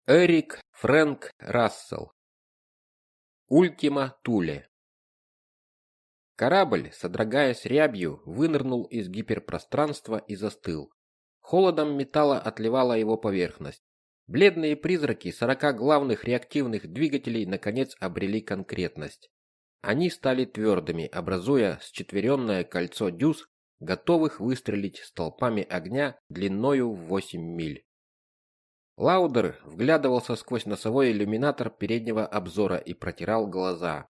Эрик Фрэнк Рассел. Ультима Туле. Корабль, содрогаясь рябью, вынырнул из гиперпространства и застыл. Холодом металла отливала его поверхность. Бледные призраки 40 главных реактивных двигателей наконец обрели конкретность. Они стали твердыми, образуя счетверенное кольцо дюз, готовых выстрелить столпами огня длиною в 8 миль. Лаудер вглядывался сквозь носовой иллюминатор переднего обзора и протирал глаза.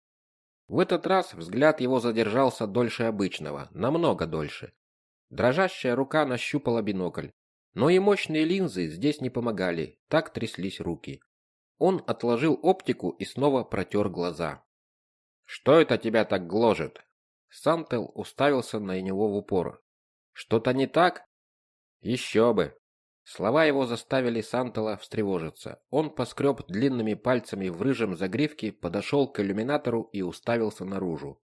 В этот раз взгляд его задержался дольше обычного, намного дольше. Дрожащая рука нащупала бинокль, но и мощные линзы здесь не помогали, так тряслись руки. Он отложил оптику и снова протер глаза. «Что это тебя так гложет?» Сантел уставился на него в упор. «Что-то не так?» «Еще бы!» Слова его заставили Сантела встревожиться. Он поскреб длинными пальцами в рыжем загривке, подошел к иллюминатору и уставился наружу.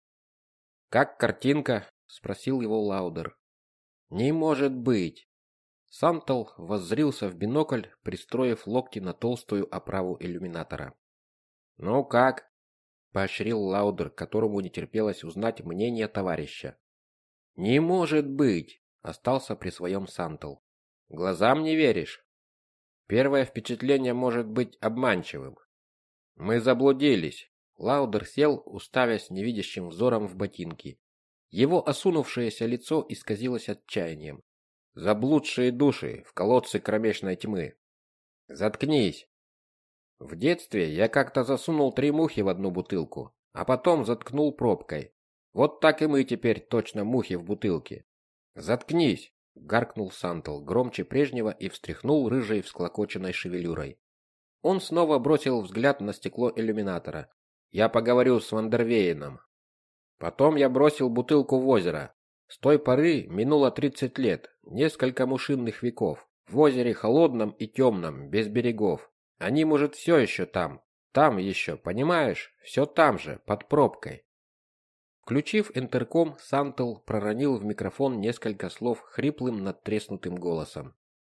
«Как картинка?» – спросил его Лаудер. «Не может быть!» Сантел воззрился в бинокль, пристроив локти на толстую оправу иллюминатора. «Ну как?» – поощрил Лаудер, которому не терпелось узнать мнение товарища. «Не может быть!» – остался при своем Сантел. Глазам не веришь? Первое впечатление может быть обманчивым. Мы заблудились. Лаудер сел, уставясь невидящим взором в ботинки. Его осунувшееся лицо исказилось отчаянием. Заблудшие души в колодце кромешной тьмы. Заткнись. В детстве я как-то засунул 3 мухи в одну бутылку, а потом заткнул пробкой. Вот так и мы теперь точно мухи в бутылке. Заткнись. Гаркнул Сантел громче прежнего и встряхнул рыжей всклокоченной шевелюрой. Он снова бросил взгляд на стекло иллюминатора. Я поговорю с Вандервееном. Потом я бросил бутылку в озеро. С той поры минуло 30 лет, несколько мушинных веков. В озере холодном и темном, без берегов. Они, может, все еще там. Там еще, понимаешь? Все там же, под пробкой. Включив интерком, Сантел проронил в микрофон несколько слов хриплым надтреснутым голосом.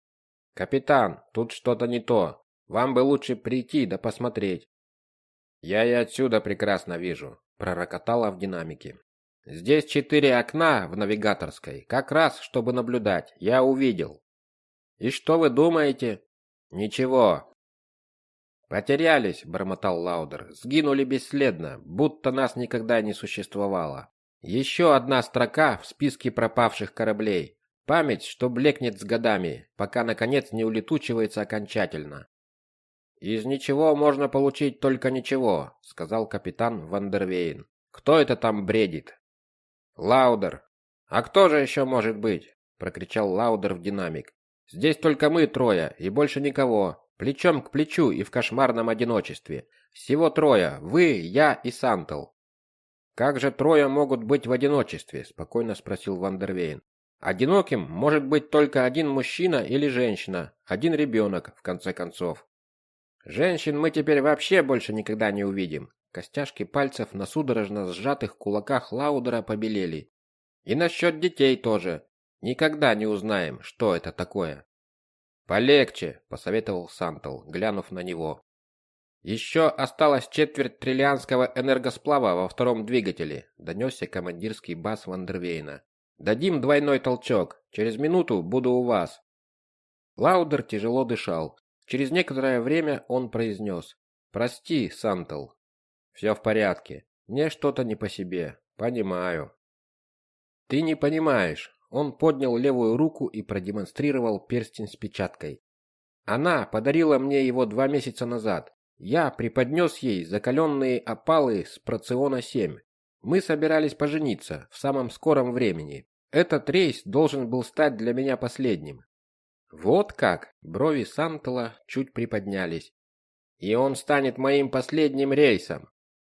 «Капитан, тут что-то не то. Вам бы лучше прийти да посмотреть». «Я и отсюда прекрасно вижу», — пророкотало в динамике. «Здесь 4 окна в навигаторской, как раз, чтобы наблюдать. Я увидел». «И что вы думаете?» «Ничего». «Потерялись», — бормотал Лаудер. «Сгинули бесследно, будто нас никогда не существовало. Еще одна строка в списке пропавших кораблей. Память, что блекнет с годами, пока наконец не улетучивается окончательно». «Из ничего можно получить только ничего», — сказал капитан Вандервейн. «Кто это там бредит?» «Лаудер». «А кто же еще может быть?» — прокричал Лаудер в динамик. «Здесь только мы трое и больше никого. Плечом к плечу и в кошмарном одиночестве. Всего трое, вы, я и Сантел». «Как же трое могут быть в одиночестве?» – спокойно спросил Вандервейн. «Одиноким может быть только один мужчина или женщина, один ребенок, в конце концов». «Женщин мы теперь вообще больше никогда не увидим». Костяшки пальцев на судорожно сжатых кулаках Лаудера побелели. «И насчет детей тоже. Никогда не узнаем, что это такое». «Полегче», — посоветовал Сантел, глянув на него. «Еще осталось четверть триллианского энергосплава во втором двигателе», — донесся командирский бас Вандервейна. «Дадим двойной толчок. Через минуту буду у вас». Лаудер тяжело дышал. Через некоторое время он произнес: «Прости, Сантел». «Все в порядке. Мне что-то не по себе. Понимаю». «Ты не понимаешь». Он поднял левую руку и продемонстрировал перстень с печаткой. Она подарила мне его 2 месяца назад. Я преподнес ей закаленные опалы с Проциона-7. Мы собирались пожениться в самом скором времени. Этот рейс должен был стать для меня последним. Вот как? Брови Сантела чуть приподнялись. И он станет моим последним рейсом.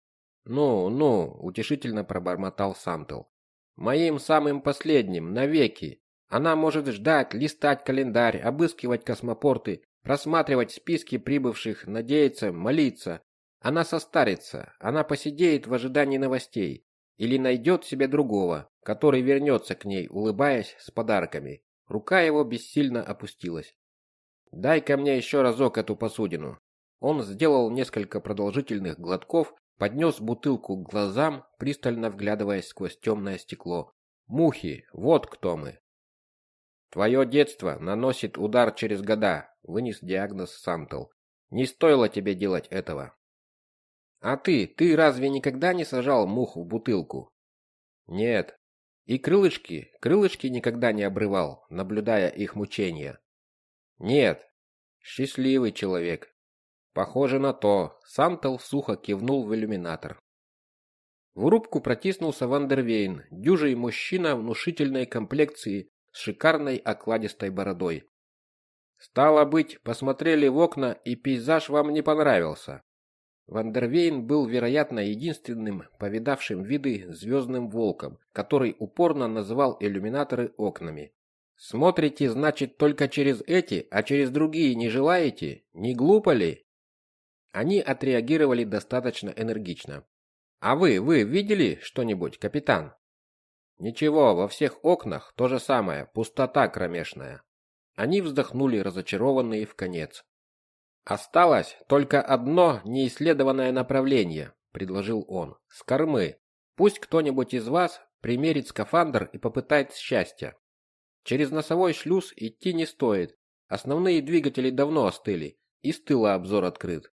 Ну, утешительно пробормотал Сантел. Моим самым последним, навеки. Она может ждать, листать календарь, обыскивать космопорты, просматривать списки прибывших, надеяться, молиться. Она состарится, она посидеет в ожидании новостей. Или найдет себе другого, который вернется к ней, улыбаясь, с подарками. Рука его бессильно опустилась. дай-ка мне еще разок эту посудину». Он сделал несколько продолжительных глотков, поднес бутылку к глазам, пристально вглядываясь сквозь темное стекло. «Мухи, вот кто мы». «Твое детство наносит удар через года», — вынес диагноз Сантел. «Не стоило тебе делать этого». «А ты разве никогда не сажал мух в бутылку?» «Нет». «И крылышки никогда не обрывал, наблюдая их мучения?» «Нет». «Счастливый человек». «Похоже на то», — Сантел сухо кивнул в иллюминатор. В рубку протиснулся Вандервейн, дюжий мужчина внушительной комплекции с шикарной окладистой бородой. «Стало быть, посмотрели в окна, и пейзаж вам не понравился». Вандервейн был, вероятно, единственным повидавшим виды звездным волком, который упорно называл иллюминаторы окнами. «Смотрите, значит, только через эти, а через другие не желаете? Не глупо ли?» Они отреагировали достаточно энергично. «А вы видели что-нибудь, капитан?» «Ничего, во всех окнах то же самое, пустота кромешная». Они вздохнули, разочарованные вконец. «Осталось только одно неисследованное направление», — предложил он, — «с кормы. Пусть кто-нибудь из вас примерит скафандр и попытает счастья. Через носовой шлюз идти не стоит. Основные двигатели давно остыли, и с тыла обзор открыт».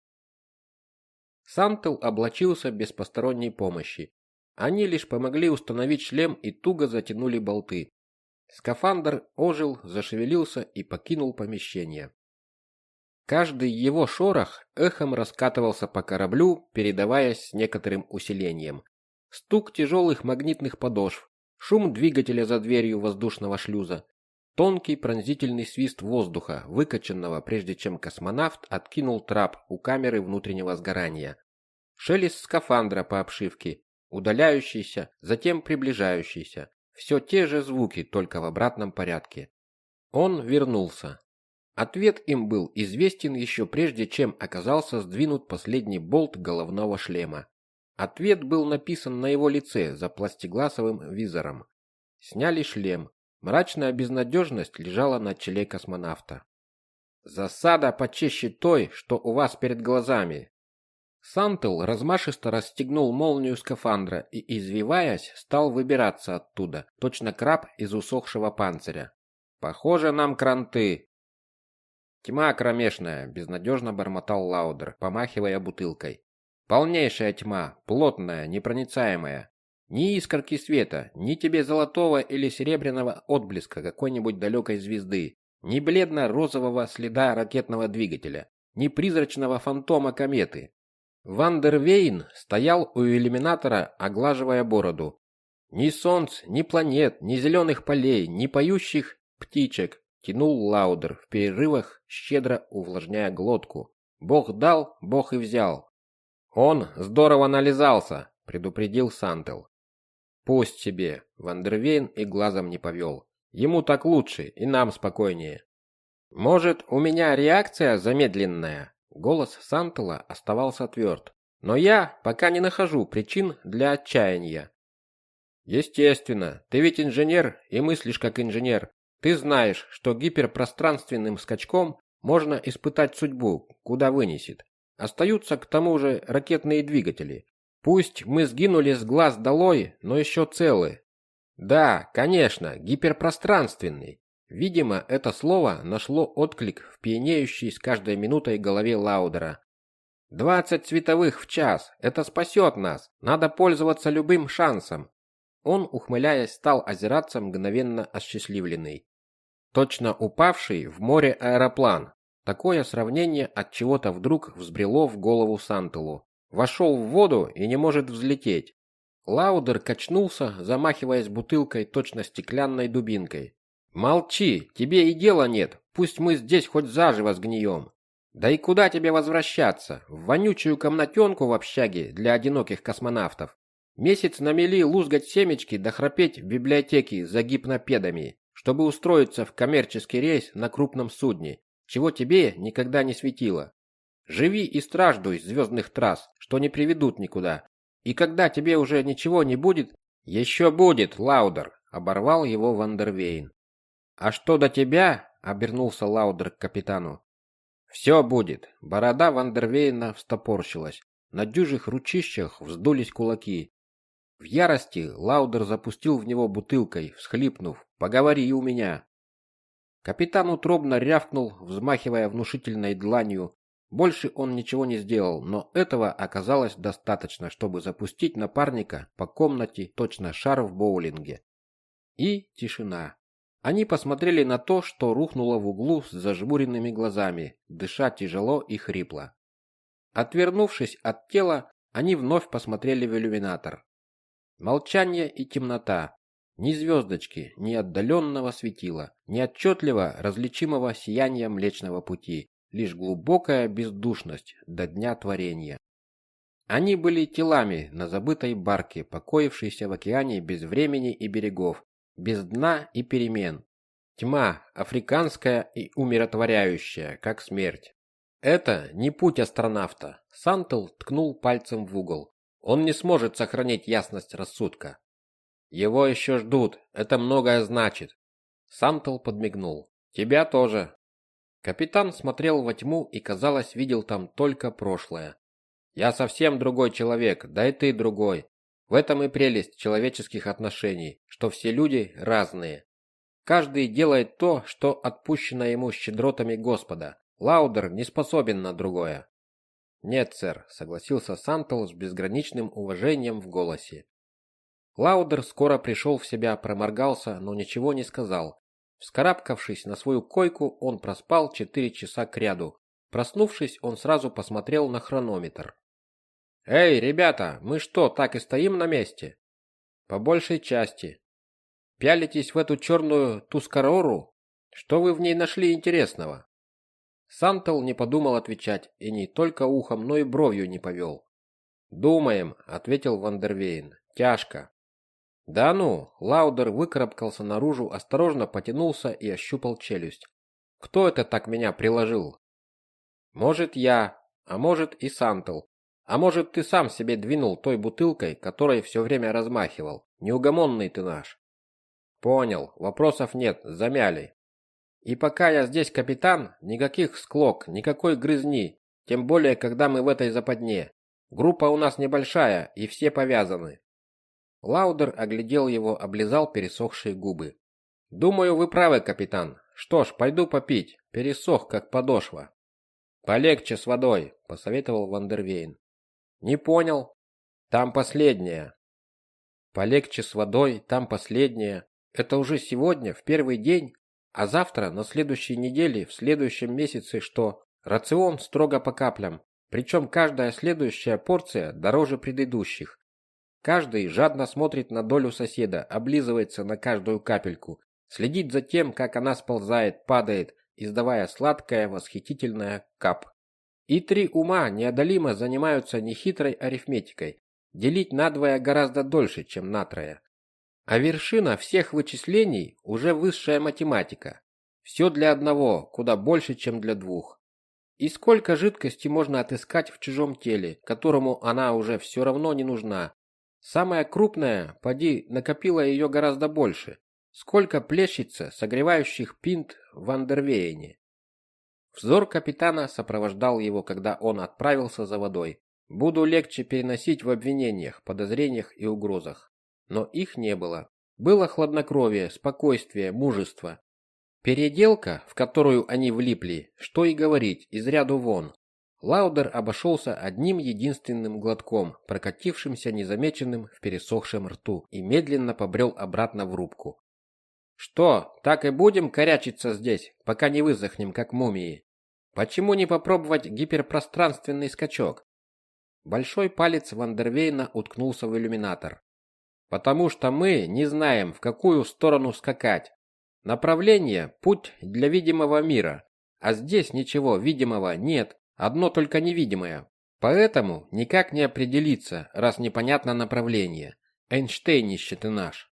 Сантел облачился без посторонней помощи. Они лишь помогли установить шлем и туго затянули болты. Скафандр ожил, зашевелился и покинул помещение. Каждый его шорох эхом раскатывался по кораблю, передаваясь с некоторым усилением. Стук тяжелых магнитных подошв, шум двигателя за дверью воздушного шлюза, тонкий пронзительный свист воздуха, выкачанного, прежде чем космонавт откинул трап у камеры внутреннего сгорания. Шелест скафандра по обшивке, удаляющийся, затем приближающийся. Все те же звуки, только в обратном порядке. Он вернулся. Ответ им был известен еще прежде, чем оказался сдвинут последний болт головного шлема. Ответ был написан на его лице за пластигласовым визором. Сняли шлем. Мрачная безнадежность лежала на челе космонавта. «Засада почище той, что у вас перед глазами». Сантел размашисто расстегнул молнию скафандра и, извиваясь, стал выбираться оттуда, точно краб из усохшего панциря. «Похоже, нам кранты». «Тьма кромешная», — безнадежно бормотал Лаудер, помахивая бутылкой. «Полнейшая тьма, плотная, непроницаемая. Ни искорки света, ни тебе золотого или серебряного отблеска какой-нибудь далекой звезды, ни бледно-розового следа ракетного двигателя, ни призрачного фантома кометы». Вандервейн стоял у иллюминатора, оглаживая бороду. «Ни солнц, ни планет, ни зеленых полей, ни поющих птичек», — тянул Лаудер в перерывах, щедро увлажняя глотку. «Бог дал, Бог и взял». «Он здорово нализался», — предупредил Сантел. «Пусть себе», — Вандервейн и глазом не повел. «Ему так лучше, и нам спокойнее». «Может, у меня реакция замедленная?» Голос Сантела оставался тверд. «Но я пока не нахожу причин для отчаяния». «Естественно, ты ведь инженер и мыслишь как инженер. Ты знаешь, что гиперпространственным скачком можно испытать судьбу, куда вынесет. Остаются к тому же ракетные двигатели. Пусть мы сгинули с глаз долой, но еще целы». «Да, конечно, гиперпространственный». Видимо, это слово нашло отклик в пьянеющей с каждой минутой голове Лаудера. 20 световых в час. Это спасет нас. Надо пользоваться любым шансом». Он, ухмыляясь, стал озираться, мгновенно осчастливленный. Точно упавший в море аэроплан. Такое сравнение от чего-то вдруг взбрело в голову Сантелу. Вошел в воду и не может взлететь. Лаудер качнулся, замахиваясь бутылкой точно стеклянной дубинкой. «Молчи, тебе и дела нет, пусть мы здесь хоть заживо сгнием. Да и куда тебе возвращаться? В вонючую комнатенку в общаге для одиноких космонавтов? Месяц на мели лузгать семечки да храпеть в библиотеке за гипнопедами, чтобы устроиться в коммерческий рейс на крупном судне, чего тебе никогда не светило. Живи и страждуй звездных трасс, что не приведут никуда. И когда тебе уже ничего не будет...» «Еще будет, Лаудер», — оборвал его Вандервейн. «А что до тебя?» — обернулся Лаудер к капитану. Все будет. Борода Вандервейна встопорщилась. На дюжих ручищах вздулись кулаки. В ярости Лаудер запустил в него бутылкой, всхлипнув: «Поговори у меня!». Капитан утробно рявкнул, взмахивая внушительной дланью. Больше он ничего не сделал, но этого оказалось достаточно, чтобы запустить напарника по комнате точно шар в боулинге. И тишина. Они посмотрели на то, что рухнуло в углу с зажмуренными глазами, дыша тяжело и хрипло. Отвернувшись от тела, они вновь посмотрели в иллюминатор. Молчание и темнота. Ни звездочки, ни отдаленного светила, ни отчетливо различимого сияния Млечного Пути, лишь глубокая бездушность до дня творения. Они были телами на забытой барке, покоившейся в океане без времени и берегов, без дна и перемен. Тьма, африканская и умиротворяющая, как смерть. Это не путь астронавта. Сантл ткнул пальцем в угол. Он не сможет сохранить ясность рассудка. Его еще ждут, это многое значит. Сантл подмигнул. Тебя тоже. Капитан смотрел во тьму и, казалось, видел там только прошлое. Я совсем другой человек, да и ты другой. В этом и прелесть человеческих отношений, что все люди разные. Каждый делает то, что отпущено ему щедротами Господа. Лаудер не способен на другое. Нет, сэр, согласился Сантл с безграничным уважением в голосе. Лаудер скоро пришел в себя, проморгался, но ничего не сказал. Вскарабкавшись на свою койку, он проспал 4 часа кряду. Проснувшись, он сразу посмотрел на хронометр. «Эй, ребята, мы что, так и стоим на месте?» «По большей части. Пялитесь в эту черную Тускарору? Что вы в ней нашли интересного?» Сантл не подумал отвечать и не только ухом, но и бровью не повел. «Думаем», — ответил Вандервейн. «Тяжко». «Да ну!» — Лаудер выкарабкался наружу, осторожно потянулся и ощупал челюсть. «Кто это так меня приложил?» «Может, я, а может и Сантл. А может, ты сам себе двинул той бутылкой, которой все время размахивал. Неугомонный ты наш». «Понял, вопросов нет, замяли. И пока я здесь капитан, никаких склок, никакой грызни, тем более, когда мы в этой западне. Группа у нас небольшая, и все повязаны». Лаудер оглядел его, облизал пересохшие губы. «Думаю, вы правы, капитан. Что ж, пойду попить. Пересох, как подошва». «Полегче с водой», — посоветовал Вандервейн. «Не понял. Там последняя». «Полегче с водой, там последняя. Это уже сегодня, в первый день, а завтра, на следующей неделе, в следующем месяце что? Рацион строго по каплям. Причем каждая следующая порция дороже предыдущих. Каждый жадно смотрит на долю соседа, облизывается на каждую капельку, следит за тем, как она сползает, падает, издавая сладкое, восхитительное кап. И 3 ума неодолимо занимаются нехитрой арифметикой. Делить надвое гораздо дольше, чем натрое. А вершина всех вычислений уже высшая математика. Все для одного, куда больше, чем для двух. И сколько жидкости можно отыскать в чужом теле, которому она уже все равно не нужна. Самая крупная, поди, накопила ее гораздо больше. Сколько плещется согревающих пинт в Вандервейне. Взор капитана сопровождал его, когда он отправился за водой. Буду легче переносить в обвинениях, подозрениях и угрозах. Но их не было. Было хладнокровие, спокойствие, мужество. Переделка, в которую они влипли, что и говорить, из ряду вон. Лаудер обошелся одним единственным глотком, прокатившимся незамеченным в пересохшем рту, и медленно побрел обратно в рубку. «Что, так и будем корячиться здесь, пока не высохнем, как мумии? Почему не попробовать гиперпространственный скачок?» Большой палец Вандервейна уткнулся в иллюминатор. «Потому что мы не знаем, в какую сторону скакать. Направление – путь для видимого мира, а здесь ничего видимого нет. Одно только невидимое. Поэтому никак не определиться, раз непонятно направление. Эйнштейнище ты наш.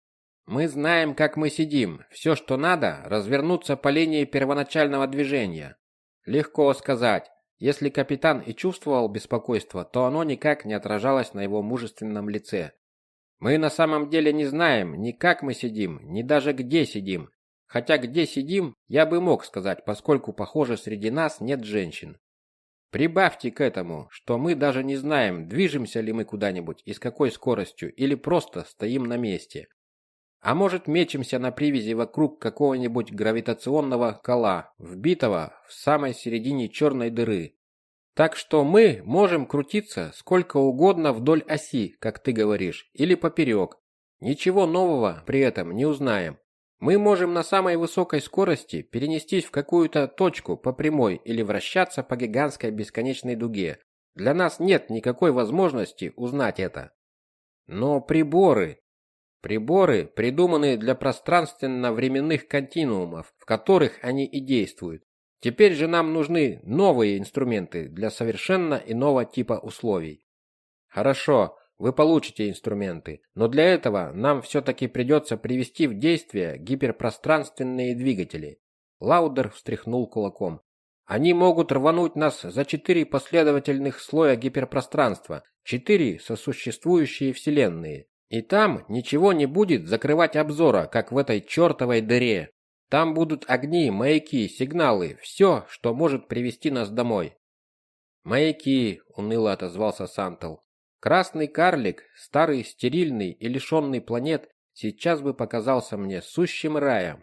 Мы знаем, как мы сидим. Все, что надо, развернуться по линии первоначального движения. Легко сказать. Если капитан и чувствовал беспокойство, то оно никак не отражалось на его мужественном лице. Мы на самом деле не знаем ни как мы сидим, ни даже где сидим. Хотя где сидим, я бы мог сказать, поскольку, похоже, среди нас нет женщин. Прибавьте к этому, что мы даже не знаем, движемся ли мы куда-нибудь и с какой скоростью, или просто стоим на месте. А может, мечемся на привязи вокруг какого-нибудь гравитационного кола, вбитого в самой середине черной дыры. Так что мы можем крутиться сколько угодно вдоль оси, как ты говоришь, или поперек. Ничего нового при этом не узнаем. Мы можем на самой высокой скорости перенестись в какую-то точку по прямой или вращаться по гигантской бесконечной дуге. Для нас нет никакой возможности узнать это. Но приборы придуманы для пространственно-временных континуумов, в которых они и действуют. Теперь же нам нужны новые инструменты для совершенно иного типа условий. Хорошо, вы получите инструменты, но для этого нам все-таки придется привести в действие гиперпространственные двигатели. Лаудер встряхнул кулаком. Они могут рвануть нас за 4 последовательных слоя гиперпространства, 4 сосуществующие вселенные. И там ничего не будет закрывать обзора, как в этой чертовой дыре. Там будут огни, маяки, сигналы, все, что может привести нас домой. Маяки, уныло отозвался Сантел. Красный карлик, старый, стерильный и лишенный планет, сейчас бы показался мне сущим раем.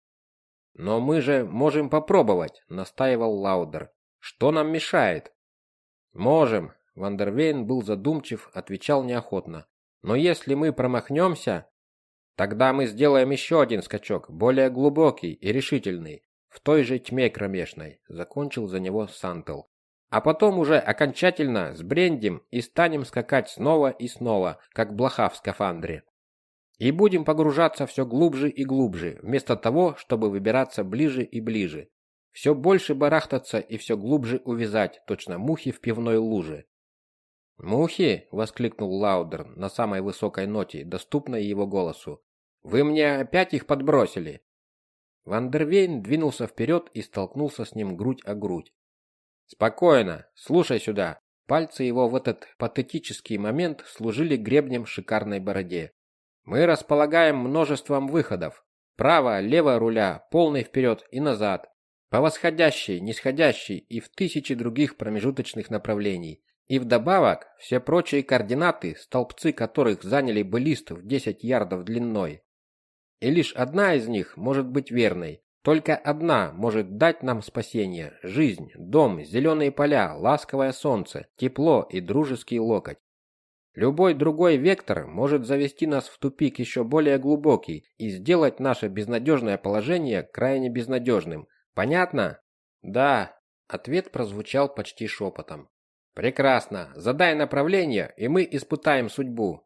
Но мы же можем попробовать, настаивал Лаудер. Что нам мешает? Можем, Вандервейн был задумчив, отвечал неохотно. Но если мы промахнемся, тогда мы сделаем еще один скачок, более глубокий и решительный, в той же тьме кромешной, закончил за него Сантел. А потом уже окончательно сбрендим и станем скакать снова и снова, как блоха в скафандре. И будем погружаться все глубже и глубже, вместо того, чтобы выбираться ближе и ближе. Все больше барахтаться и все глубже увязать, точно мухи в пивной луже. «Мухи!» — воскликнул Лаудер на самой высокой ноте, доступной его голосу. «Вы мне опять их подбросили!» Вандервейн двинулся вперед и столкнулся с ним грудь о грудь. «Спокойно, слушай сюда!» Пальцы его в этот патетический момент служили гребнем шикарной бороде. «Мы располагаем множеством выходов. Право, лево руля, полный вперед и назад. По восходящей, нисходящей и в тысячи других промежуточных направлений. И вдобавок, все прочие координаты, столбцы которых заняли бы лист в 10 ярдов длиной. И лишь одна из них может быть верной. Только одна может дать нам спасение, жизнь, дом, зеленые поля, ласковое солнце, тепло и дружеский локоть. Любой другой вектор может завести нас в тупик еще более глубокий и сделать наше безнадежное положение крайне безнадежным. Понятно? Да. Ответ прозвучал почти шепотом. Прекрасно. Задай направление, и мы испытаем судьбу.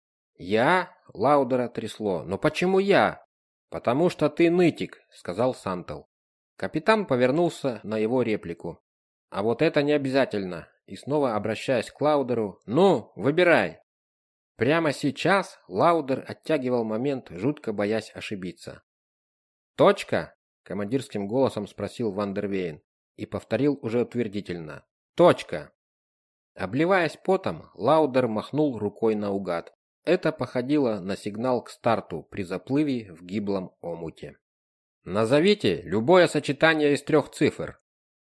Я? Лаудера трясло. Но почему я? Потому что ты нытик, сказал Сантел. Капитан повернулся на его реплику. А вот это не обязательно. И снова обращаясь к Лаудеру. Ну, выбирай. Прямо сейчас Лаудер оттягивал момент, жутко боясь ошибиться. Точка? Командирским голосом спросил Вандервейн и повторил уже утвердительно. Точка. Обливаясь потом, Лаудер махнул рукой наугад. Это походило на сигнал к старту при заплыве в гиблом омуте. Назовите любое сочетание из 3 цифр.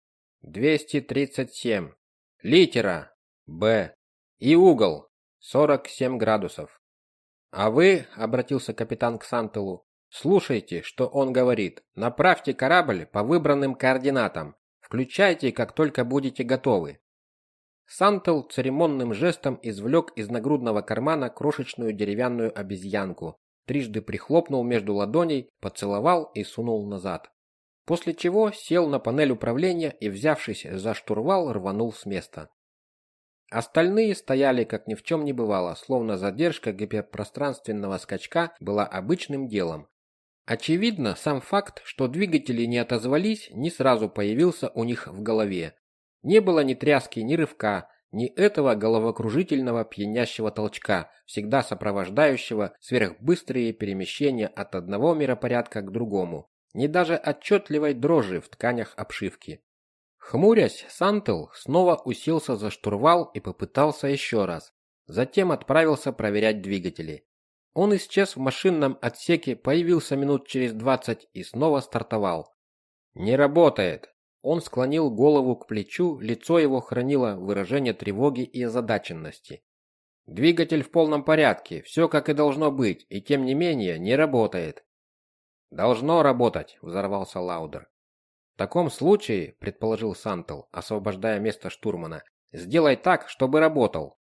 237. Литера Б. И угол 47 градусов. А вы, обратился капитан к Сантелу, слушайте, что он говорит. Направьте корабль по выбранным координатам. Включайте, как только будете готовы. Сантел церемонным жестом извлек из нагрудного кармана крошечную деревянную обезьянку, трижды прихлопнул между ладоней, поцеловал и сунул назад. После чего сел на панель управления и, взявшись за штурвал, рванул с места. Остальные стояли, как ни в чем не бывало, словно задержка гиперпространственного скачка была обычным делом. Очевидно, сам факт, что двигатели не отозвались, не сразу появился у них в голове. Не было ни тряски, ни рывка, ни этого головокружительного пьянящего толчка, всегда сопровождающего сверхбыстрые перемещения от одного миропорядка к другому, ни даже отчетливой дрожи в тканях обшивки. Хмурясь, Сантел снова уселся за штурвал и попытался еще раз. Затем отправился проверять двигатели. Он исчез в машинном отсеке, появился минут через 20 и снова стартовал. «Не работает!» Он склонил голову к плечу, лицо его хранило выражение тревоги и озадаченности. «Двигатель в полном порядке, все как и должно быть, и тем не менее не работает». «Должно работать», — взорвался Лаудер. «В таком случае, — предположил Сантел, освобождая место штурмана, — сделай так, чтобы работал».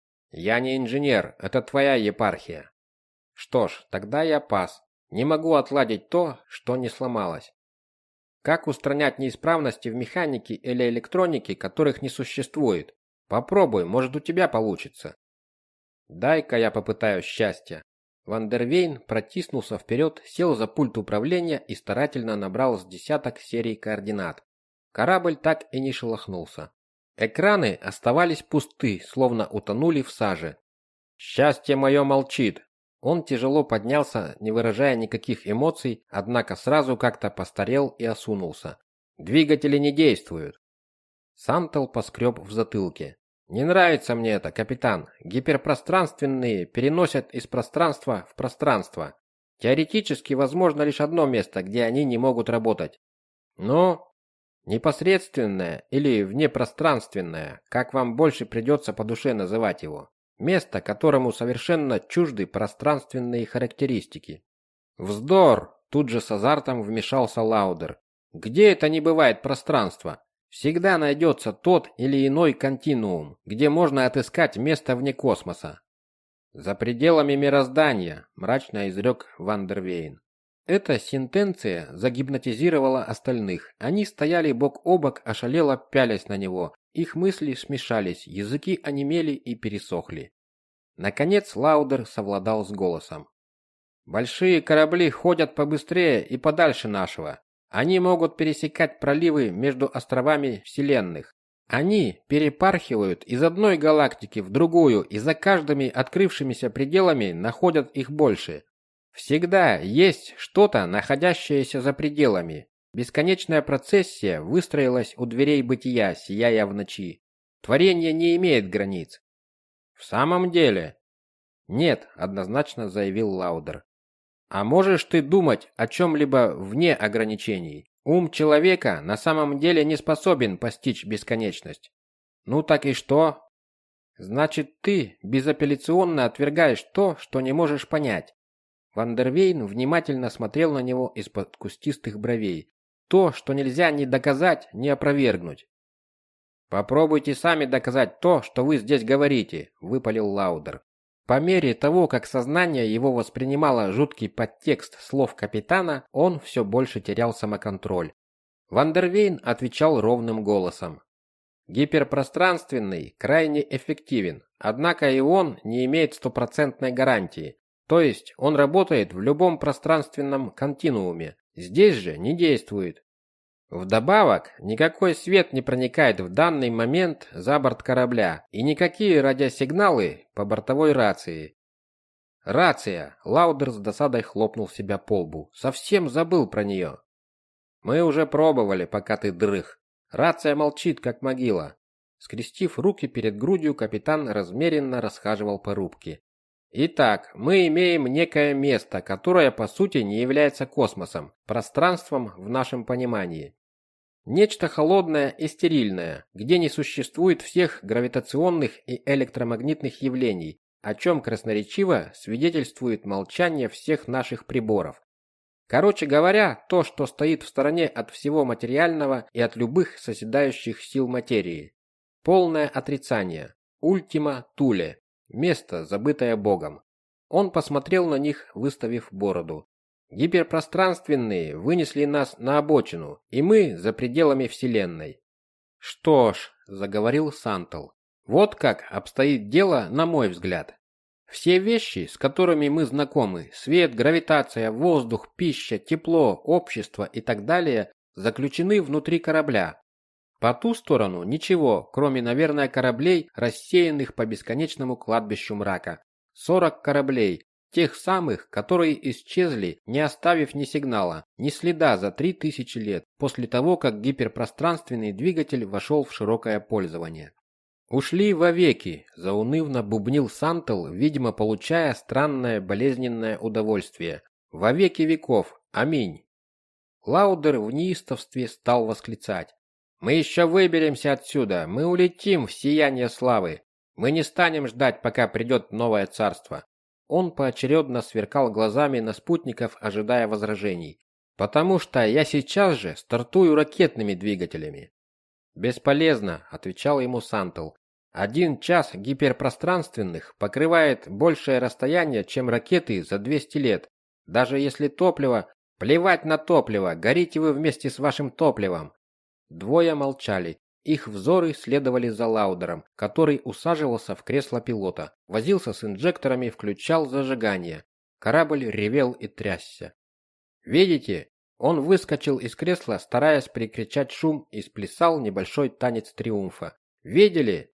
«Я не инженер, это твоя епархия». «Что ж, тогда я пас. Не могу отладить то, что не сломалось». «Как устранять неисправности в механике или электронике, которых не существует? Попробуй, может, у тебя получится». «Дай-ка я попытаюсь счастья». Ван дер Вейн протиснулся вперед, сел за пульт управления и старательно набрал с десяток серий координат. Корабль так и не шелохнулся. Экраны оставались пусты, словно утонули в саже. «Счастье мое молчит». Он тяжело поднялся, не выражая никаких эмоций, однако сразу как-то постарел и осунулся. «Двигатели не действуют». Сантел поскреб в затылке. «Не нравится мне это, капитан. Гиперпространственные переносят из пространства в пространство. Теоретически возможно лишь одно место, где они не могут работать. Но непосредственное или внепространственное, как вам больше придется по душе называть его. Место, которому совершенно чужды пространственные характеристики». «Вздор!» – тут же с азартом вмешался Лаудер. «Где это не бывает пространства? Всегда найдется тот или иной континуум, где можно отыскать место вне космоса». «За пределами мироздания», – мрачно изрек Ван дер Вейн. Эта сентенция загипнотизировала остальных. Они стояли бок о бок, ошалело пялясь на него. Их мысли смешались, языки онемели и пересохли. Наконец Лаудер совладал с голосом. «Большие корабли ходят побыстрее и подальше нашего. Они могут пересекать проливы между островами вселенных. Они перепархивают из одной галактики в другую, и за каждыми открывшимися пределами находят их больше. Всегда есть что-то, находящееся за пределами. Бесконечная процессия выстроилась у дверей бытия, сияя в ночи. Творение не имеет границ». «В самом деле?» «Нет», — однозначно заявил Лаудер. «А можешь ты думать о чем-либо вне ограничений? Ум человека на самом деле не способен постичь бесконечность». «Ну так и что?» «Значит, ты безапелляционно отвергаешь то, что не можешь понять». Ван дер Вейн внимательно смотрел на него из-под кустистых бровей. «То, что нельзя ни доказать, ни опровергнуть». «Попробуйте сами доказать то, что вы здесь говорите», — выпалил Лаудер. По мере того, как сознание его воспринимало жуткий подтекст слов капитана, он все больше терял самоконтроль. Ван дер Вейн отвечал ровным голосом. «Гиперпространственный крайне эффективен, однако и он не имеет стопроцентной гарантии. То есть он работает в любом пространственном континууме, здесь же не действует. Вдобавок, никакой свет не проникает в данный момент за борт корабля, и никакие радиосигналы по бортовой рации». «Рация!» — Лаудер с досадой хлопнул себя по лбу. «Совсем забыл про нее». «Мы уже пробовали, пока ты дрых. Рация молчит, как могила». Скрестив руки перед грудью, капитан размеренно расхаживал по рубке. «Итак, мы имеем некое место, которое по сути не является космосом, пространством в нашем понимании. Нечто холодное и стерильное, где не существует всех гравитационных и электромагнитных явлений, о чем красноречиво свидетельствует молчание всех наших приборов. Короче говоря, то, что стоит в стороне от всего материального и от любых созидающих сил материи. Полное отрицание. Ультима Туле. Место, забытое Богом». Он посмотрел на них, выставив бороду. «Гиперпространственные вынесли нас на обочину, и мы за пределами Вселенной». «Что ж», — заговорил Сантел, — «вот как обстоит дело, на мой взгляд. Все вещи, с которыми мы знакомы, свет, гравитация, воздух, пища, тепло, общество и так далее, заключены внутри корабля. По ту сторону ничего, кроме, наверное, кораблей, рассеянных по бесконечному кладбищу мрака. 40 кораблей, тех самых, которые исчезли, не оставив ни сигнала, ни следа за 3000 лет, после того, как гиперпространственный двигатель вошел в широкое пользование. Ушли вовеки, заунывно бубнил Сантел, видимо, получая странное болезненное удовольствие. Во веки веков. Аминь. Лаудер в неистовстве стал восклицать: «Мы еще выберемся отсюда, мы улетим в сияние славы. Мы не станем ждать, пока придет новое царство». Он поочередно сверкал глазами на спутников, ожидая возражений. «Потому что я сейчас же стартую ракетными двигателями». «Бесполезно», — отвечал ему Сантел. 1 час гиперпространственных покрывает большее расстояние, чем ракеты за 200 лет. Даже если топливо... Плевать на топливо, горите вы вместе с вашим топливом. Двое молчали. Их взоры следовали за Лаудером, который усаживался в кресло пилота, возился с инжекторами, включал зажигание. Корабль ревел и трясся. «Видите?» Он выскочил из кресла, стараясь перекричать шум, и сплясал небольшой танец триумфа. «Видели?»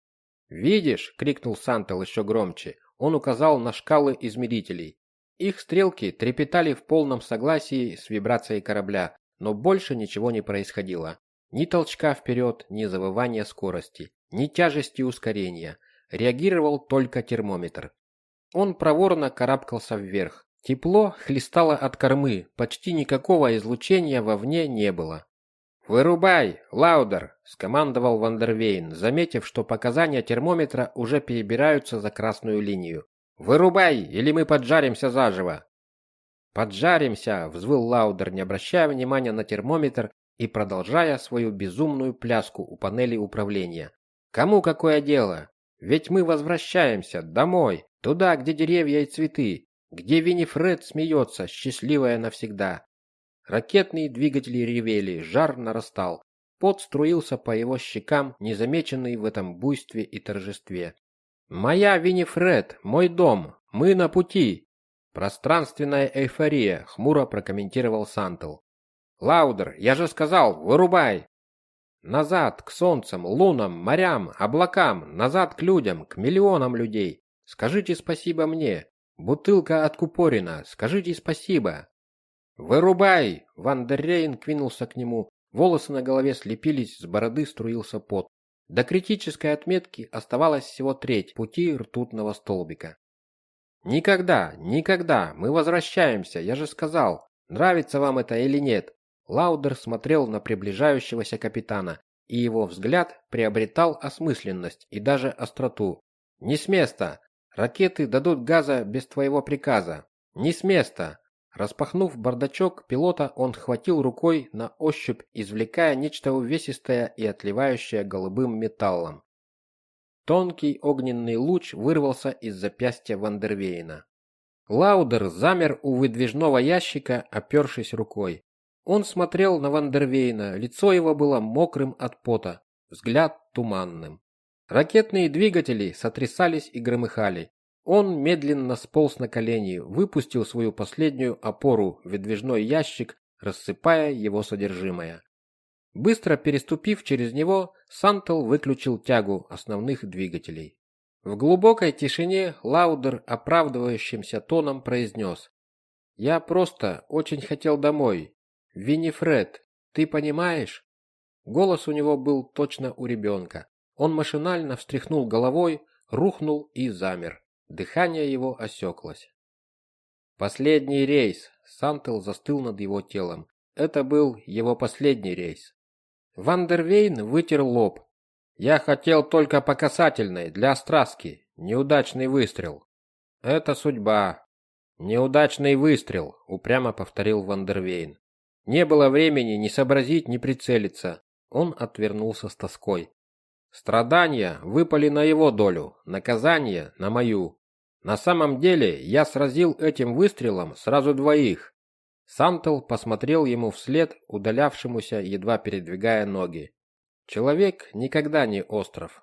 «Видишь?» — крикнул Сантел еще громче. Он указал на шкалы измерителей. Их стрелки трепетали в полном согласии с вибрацией корабля, но больше ничего не происходило. Ни толчка вперед, ни завывания скорости, ни тяжести ускорения. Реагировал только термометр. Он проворно карабкался вверх. Тепло хлестало от кормы, почти никакого излучения вовне не было. «Вырубай, Лаудер!» – скомандовал Вандервейн, заметив, что показания термометра уже перебираются за красную линию. «Вырубай, или мы поджаримся заживо!» «Поджаримся!» – взвыл Лаудер, не обращая внимания на термометр и продолжая свою безумную пляску у панели управления. «Кому какое дело? Ведь мы возвращаемся домой, туда, где деревья и цветы, где Винифред смеется, счастливая навсегда». Ракетные двигатели ревели, жар нарастал. Пот струился по его щекам, незамеченный в этом буйстве и торжестве. «Моя Винифред, мой дом, мы на пути!» «Пространственная эйфория», — хмуро прокомментировал Сантел. «Лаудер, я же сказал, вырубай!» «Назад, к солнцам, лунам, морям, облакам, назад к людям, к миллионам людей. Скажите спасибо мне. Бутылка откупорена, скажите спасибо». «Вырубай!» — Вандеррейн кинулся к нему. Волосы на голове слепились, с бороды струился пот. До критической отметки оставалось всего треть пути ртутного столбика. «Никогда, никогда! Мы возвращаемся, я же сказал! Нравится вам это или нет?» Лаудер смотрел на приближающегося капитана, и его взгляд приобретал осмысленность и даже остроту. «Не с места! Ракеты дадут газа без твоего приказа! Не с места!» Распахнув бардачок пилота, он хватил рукой на ощупь, извлекая нечто увесистое и отливающее голубым металлом. Тонкий огненный луч вырвался из запястья Вандервейна. Лаудер замер у выдвижного ящика, опершись рукой. Он смотрел на Вандервейна, лицо его было мокрым от пота, взгляд туманным. Ракетные двигатели сотрясались и громыхали. Он медленно сполз на колени, выпустил свою последнюю опору в выдвижной ящик, рассыпая его содержимое. Быстро переступив через него, Сантел выключил тягу основных двигателей. В глубокой тишине Лаудер оправдывающимся тоном произнес: «Я просто очень хотел домой. Винифред, ты понимаешь?» Голос у него был точно у ребенка. Он машинально встряхнул головой, рухнул и замер. Дыхание его осеклось. Последний рейс. Сантел застыл над его телом. Это был его последний рейс. Вандервейн вытер лоб. «Я хотел только по касательной, для остраски. Неудачный выстрел». «Это судьба». «Неудачный выстрел», — упрямо повторил Вандервейн. Не было времени ни сообразить, ни прицелиться. Он отвернулся с тоской. Страдания выпали на его долю, наказание на мою. На самом деле, я сразил этим выстрелом сразу двоих. Сантел посмотрел ему вслед, удалявшемуся, едва передвигая ноги. Человек никогда не остров.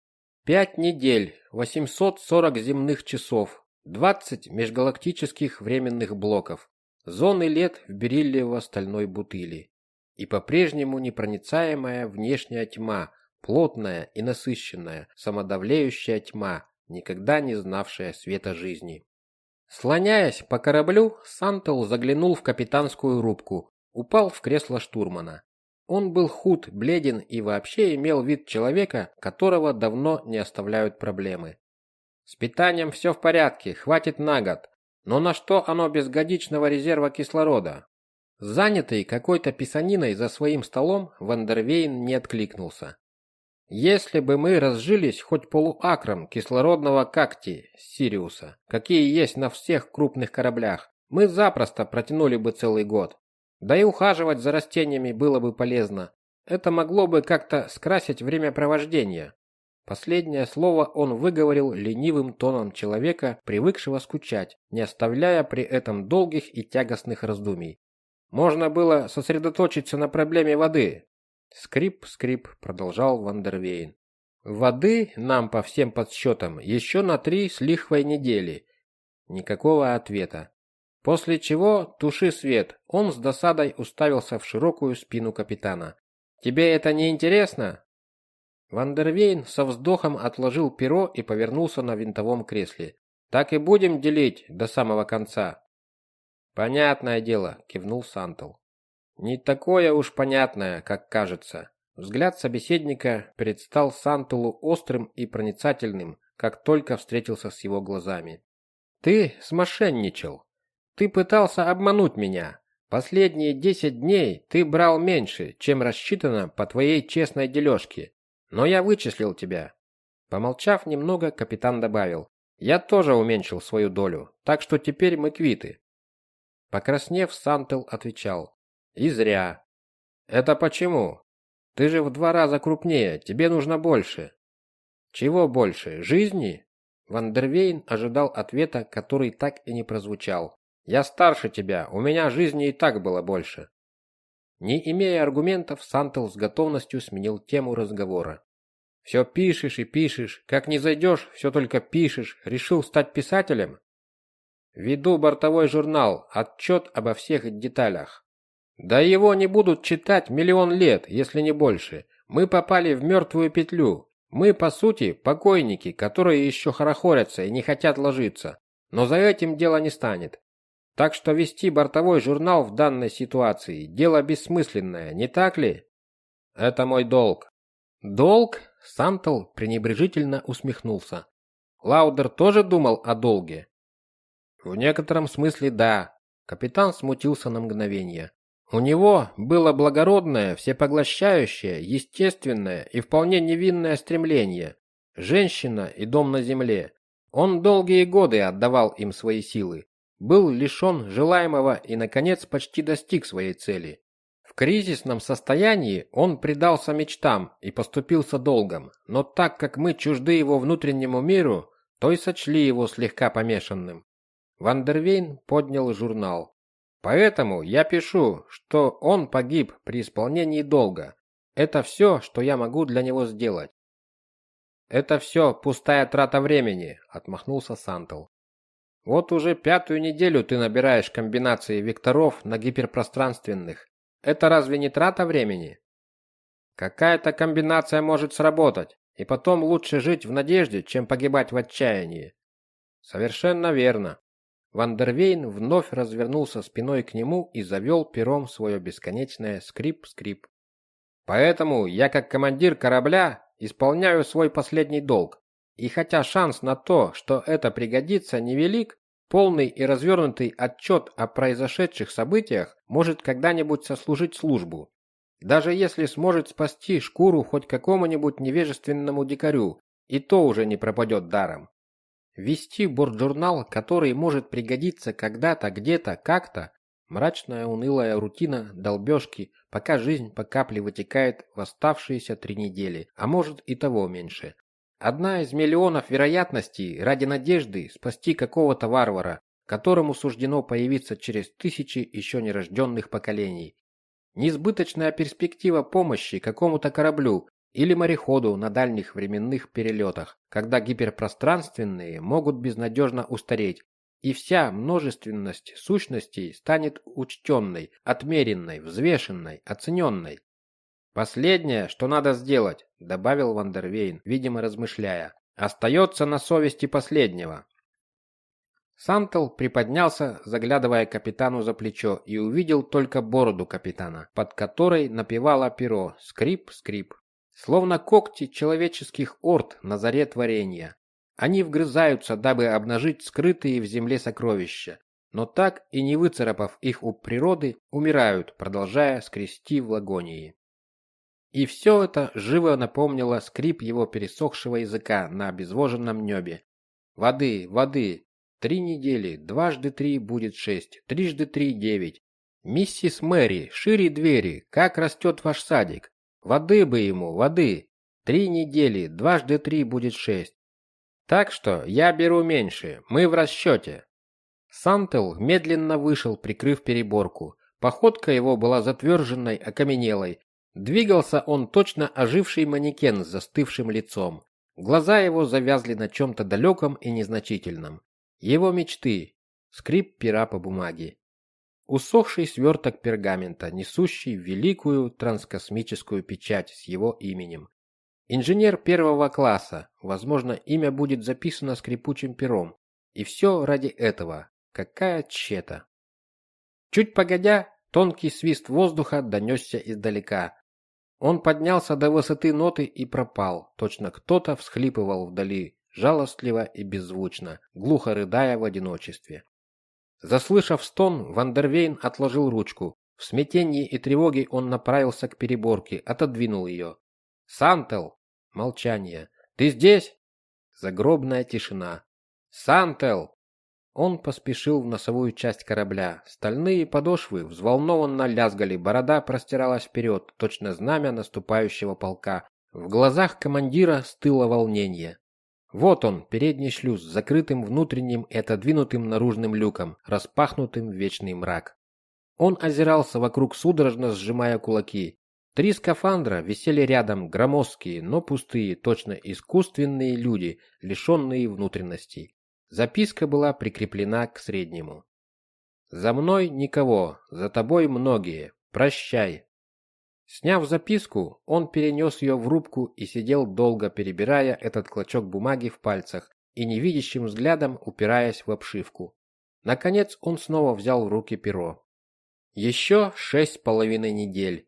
5 недель, 840 земных часов, 20 межгалактических временных блоков, зоны лет в бериллиево-стальной бутыли. И по-прежнему непроницаемая внешняя тьма, плотная и насыщенная, самодавлеющая тьма, никогда не знавшая света жизни. Слоняясь по кораблю, Сантел заглянул в капитанскую рубку, упал в кресло штурмана. Он был худ, бледен и вообще имел вид человека, которого давно не оставляют проблемы. С питанием все в порядке, хватит на год. Но на что оно без годичного резерва кислорода? Занятый какой-то писаниной за своим столом, Вандервейн не откликнулся. Если бы мы разжились хоть полуакром кислородного какти Сириуса, какие есть на всех крупных кораблях, мы запросто протянули бы целый год. Да и ухаживать за растениями было бы полезно. Это могло бы как-то скрасить времяпровождение. Последнее слово он выговорил ленивым тоном человека, привыкшего скучать, не оставляя при этом долгих и тягостных раздумий. Можно было сосредоточиться на проблеме воды. Скрип, скрип, продолжал Вандервейн. Воды нам по всем подсчетам еще на 3 с лихвой недели. Никакого ответа. После чего туши свет. Он с досадой уставился в широкую спину капитана. Тебе это не интересно? Вандервейн со вздохом отложил перо и повернулся на винтовом кресле. Так и будем делить до самого конца. Понятное дело, кивнул Сантел. Не такое уж понятное, как кажется. Взгляд собеседника предстал Сантелу острым и проницательным, как только встретился с его глазами. Ты смошенничал. Ты пытался обмануть меня. Последние 10 дней ты брал меньше, чем рассчитано по твоей честной дележке. Но я вычислил тебя. Помолчав немного, капитан добавил: я тоже уменьшил свою долю, так что теперь мы квиты. Покраснев, Сантел отвечал: и зря. Это почему? Ты же в 2 раза крупнее, тебе нужно больше. Чего больше? Жизни? Вандервейн ожидал ответа, который так и не прозвучал. Я старше тебя, у меня жизни и так было больше. Не имея аргументов, Сантел с готовностью сменил тему разговора. Все пишешь и пишешь, как не зайдешь, все только пишешь. Решил стать писателем? Веду бортовой журнал, отчет обо всех деталях. Да его не будут читать 1 000 000 лет, если не больше. Мы попали в мертвую петлю. Мы, по сути, покойники, которые еще хорохорятся и не хотят ложиться. Но за этим дело не станет. Так что вести бортовой журнал в данной ситуации – дело бессмысленное, не так ли? Это мой долг. Долг? Сантел пренебрежительно усмехнулся. Лаудер тоже думал о долге? В некотором смысле да. Капитан смутился на мгновение. У него было благородное, всепоглощающее, естественное и вполне невинное стремление. Женщина и дом на земле. Он долгие годы отдавал им свои силы. Был лишен желаемого и, наконец, почти достиг своей цели. В кризисном состоянии он предался мечтам и поступился долгом, но так как мы чужды его внутреннему миру, то и сочли его слегка помешанным. Вандервейн поднял журнал. Поэтому я пишу, что он погиб при исполнении долга. Это все, что я могу для него сделать. Это все пустая трата времени, отмахнулся Сантел. Вот уже 5-ю неделю ты набираешь комбинации векторов на гиперпространственных. Это разве не трата времени? Какая-то комбинация может сработать, и потом лучше жить в надежде, чем погибать в отчаянии. Совершенно верно. Вандервейн вновь развернулся спиной к нему и завел пером свое бесконечное скрип-скрип. Поэтому я, как командир корабля, исполняю свой последний долг. И хотя шанс на то, что это пригодится, невелик, полный и развернутый отчет о произошедших событиях может когда-нибудь сослужить службу. Даже если сможет спасти шкуру хоть какому-нибудь невежественному дикарю, и то уже не пропадет даром. Вести бортжурнал, который может пригодиться когда-то, где-то, как-то, мрачная унылая рутина долбежки, пока жизнь по капле вытекает в оставшиеся 3 недели, а может и того меньше. Одна из миллионов вероятностей ради надежды спасти какого-то варвара, которому суждено появиться через тысячи еще нерожденных поколений. Несбыточная перспектива помощи какому-то кораблю или мореходу на дальних временных перелетах, когда гиперпространственные могут безнадежно устареть, и вся множественность сущностей станет учтенной, отмеренной, взвешенной, оцененной. «Последнее, что надо сделать», — добавил Вандервейн, видимо размышляя, — «остается на совести последнего». Сантел приподнялся, заглядывая капитану за плечо, и увидел только бороду капитана, под которой напевало перо скрип-скрип. Словно когти человеческих орд на заре творения. Они вгрызаются, дабы обнажить скрытые в земле сокровища, но так и не выцарапав их у природы, умирают, продолжая скрести в агонии. И все это живо напомнило скрип его пересохшего языка на обезвоженном небе. Воды, воды. 3 недели, 2 × 3 будет 6, 3 × 3 9. Миссис Мэри, шире двери, как растет ваш садик. Воды бы ему, воды. 3 недели, 2 × 3 будет 6. Так что я беру меньше, мы в расчете. Сантел медленно вышел, прикрыв переборку. Походка его была затверженной, окаменелой. Двигался он точно оживший манекен с застывшим лицом. Глаза его завязли на чем-то далеком и незначительном. Его мечты. Скрип пера по бумаге. Усохший сверток пергамента, несущий великую транскосмическую печать с его именем. Инженер 1 класса, возможно, имя будет записано скрипучим пером. И все ради этого. Какая тщета. Чуть погодя, тонкий свист воздуха донесся издалека. Он поднялся до высоты ноты и пропал. Точно кто-то всхлипывал вдали, жалостливо и беззвучно, глухо рыдая в одиночестве. Заслышав стон, Вандервейн отложил ручку. В смятении и тревоге он направился к переборке, отодвинул ее. «Сантел!» Молчание. «Ты здесь?» Загробная тишина. «Сантел!» Он поспешил в носовую часть корабля. Стальные подошвы взволнованно лязгали, борода простиралась вперед, точно знамя наступающего полка. В глазах командира стыло волнение. Вот он, передний шлюз, с закрытым внутренним и отодвинутым наружным люком, распахнутым в вечный мрак. Он озирался вокруг, судорожно сжимая кулаки. 3 скафандра висели рядом, громоздкие, но пустые, точно искусственные люди, лишенные внутренностей. Записка была прикреплена к среднему. «За мной никого, за тобой многие. Прощай». Сняв записку, он перенес ее в рубку и сидел долго, перебирая этот клочок бумаги в пальцах и невидящим взглядом упираясь в обшивку. Наконец он снова взял в руки перо. Еще 6,5 недель,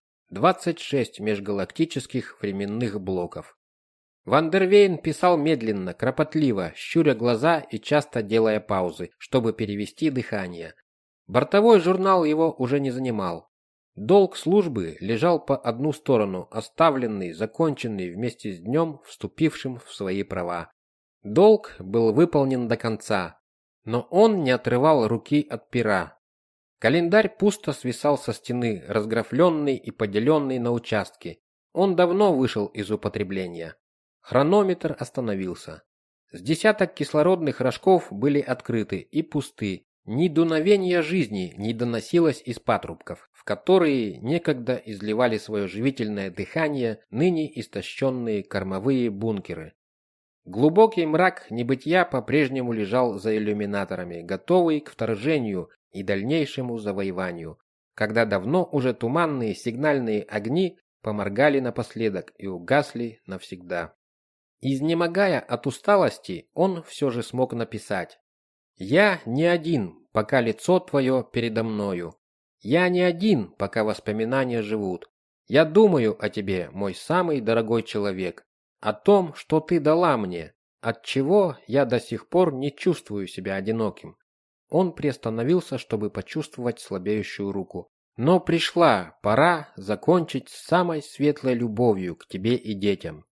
26 межгалактических временных блоков. Вандервейн писал медленно, кропотливо, щуря глаза и часто делая паузы, чтобы перевести дыхание. Бортовой журнал его уже не занимал. Долг службы лежал по одну сторону, оставленный, законченный вместе с днем, вступившим в свои права. Долг был выполнен до конца, но он не отрывал руки от пера. Календарь пусто свисал со стены, разграфленный и поделенный на участки. Он давно вышел из употребления. Хронометр остановился. С десяток кислородных рожков были открыты и пусты. Ни дуновения жизни не доносилось из патрубков, в которые некогда изливали свое живительное дыхание ныне истощенные кормовые бункеры. Глубокий мрак небытия по-прежнему лежал за иллюминаторами, готовый к вторжению и дальнейшему завоеванию, когда давно уже туманные сигнальные огни поморгали напоследок и угасли навсегда. Изнемогая от усталости, он все же смог написать: «Я не один, пока лицо твое передо мною. Я не один, пока воспоминания живут. Я думаю о тебе, мой самый дорогой человек, о том, что ты дала мне, от чего я до сих пор не чувствую себя одиноким». Он приостановился, чтобы почувствовать слабеющую руку. «Но пришла пора закончить с самой светлой любовью к тебе и детям».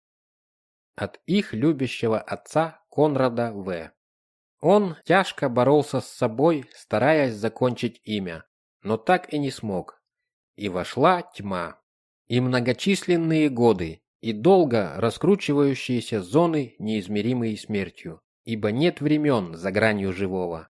От их любящего отца Конрада В. Он тяжко боролся с собой, стараясь закончить имя, но так и не смог. И вошла тьма, и многочисленные годы, и долго раскручивающиеся зоны, неизмеримые смертью, ибо нет времен за гранью живого.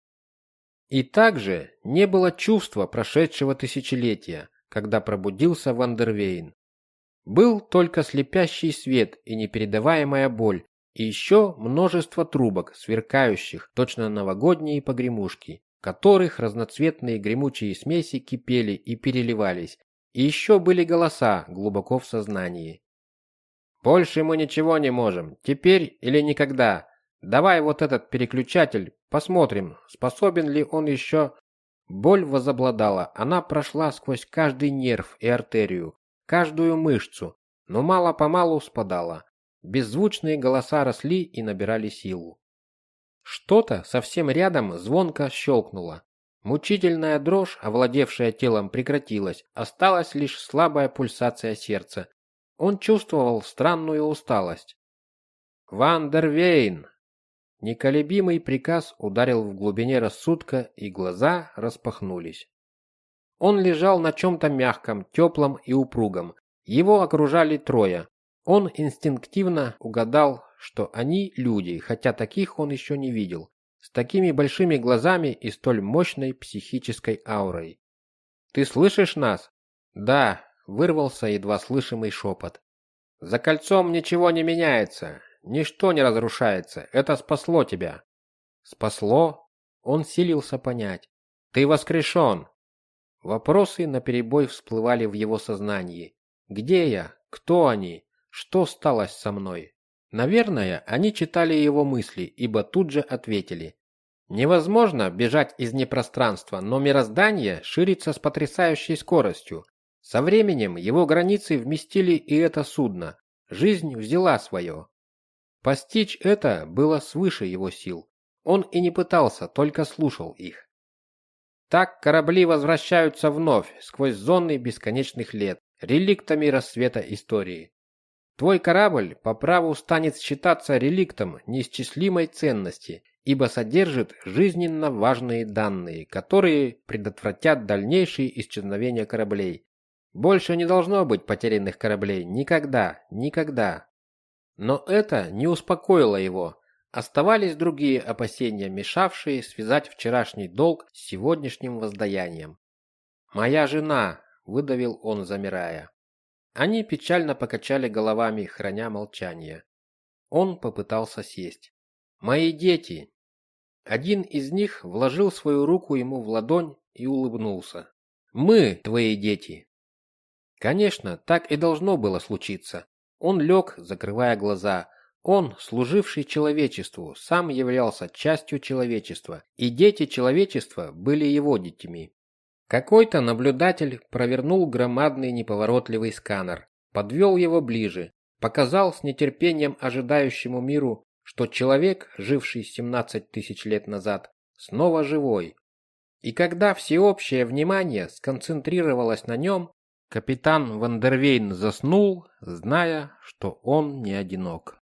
И также не было чувства прошедшего тысячелетия, когда пробудился Вандервейн. Был только слепящий свет и непередаваемая боль, и еще множество трубок, сверкающих, точно новогодние погремушки, в которых разноцветные гремучие смеси кипели и переливались, и еще были голоса глубоко в сознании. «Больше мы ничего не можем, теперь или никогда. Давай вот этот переключатель, Посмотрим, способен ли он еще... Боль возобладала, она прошла сквозь каждый нерв и артерию, каждую мышцу, но мало-помалу спадала. Беззвучные голоса росли и набирали силу. Что-то совсем рядом звонко щелкнуло. Мучительная дрожь, овладевшая телом, прекратилась, осталась лишь слабая пульсация сердца. Он чувствовал странную усталость. «Ван дер Вейн!» Неколебимый приказ ударил в глубине рассудка, и глаза распахнулись. Он лежал на чем-то мягком, теплом и упругом. Его окружали трое. Он инстинктивно угадал, что они люди, хотя таких он еще не видел, с такими большими глазами и столь мощной психической аурой. «Ты слышишь нас?» «Да», — вырвался едва слышимый шепот. «За кольцом ничего не меняется. Ничто не разрушается. Это спасло тебя». «Спасло?» Он силился понять. «Ты воскрешен». Вопросы наперебой всплывали в его сознании. «Где я? Кто они? Что сталось со мной?» Наверное, они читали его мысли, ибо тут же ответили. Невозможно бежать из непространства, но мироздание ширится с потрясающей скоростью. Со временем его границы вместили и это судно. Жизнь взяла свое. Постичь это было свыше его сил. Он и не пытался, только слушал их. Так корабли возвращаются вновь, сквозь зоны бесконечных лет, реликтами рассвета истории. Твой корабль по праву станет считаться реликтом неисчислимой ценности, ибо содержит жизненно важные данные, которые предотвратят дальнейшее исчезновение кораблей. Больше не должно быть потерянных кораблей, никогда, никогда. Но это не успокоило его. Оставались другие опасения, мешавшие связать вчерашний долг с сегодняшним воздаянием. «Моя жена», — выдавил он, замирая. Они печально покачали головами, храня молчание. Он попытался сесть. «Мои дети». Один из них вложил свою руку ему в ладонь и улыбнулся. «Мы твои дети». Конечно, так и должно было случиться. Он лег, закрывая глаза. Он, служивший человечеству, сам являлся частью человечества, и дети человечества были его детьми. Какой-то наблюдатель провернул громадный неповоротливый сканер, подвел его ближе, показал с нетерпением ожидающему миру, что человек, живший 17 тысяч лет назад, снова живой. И когда всеобщее внимание сконцентрировалось на нем, капитан Ван дер Вейн заснул, зная, что он не одинок.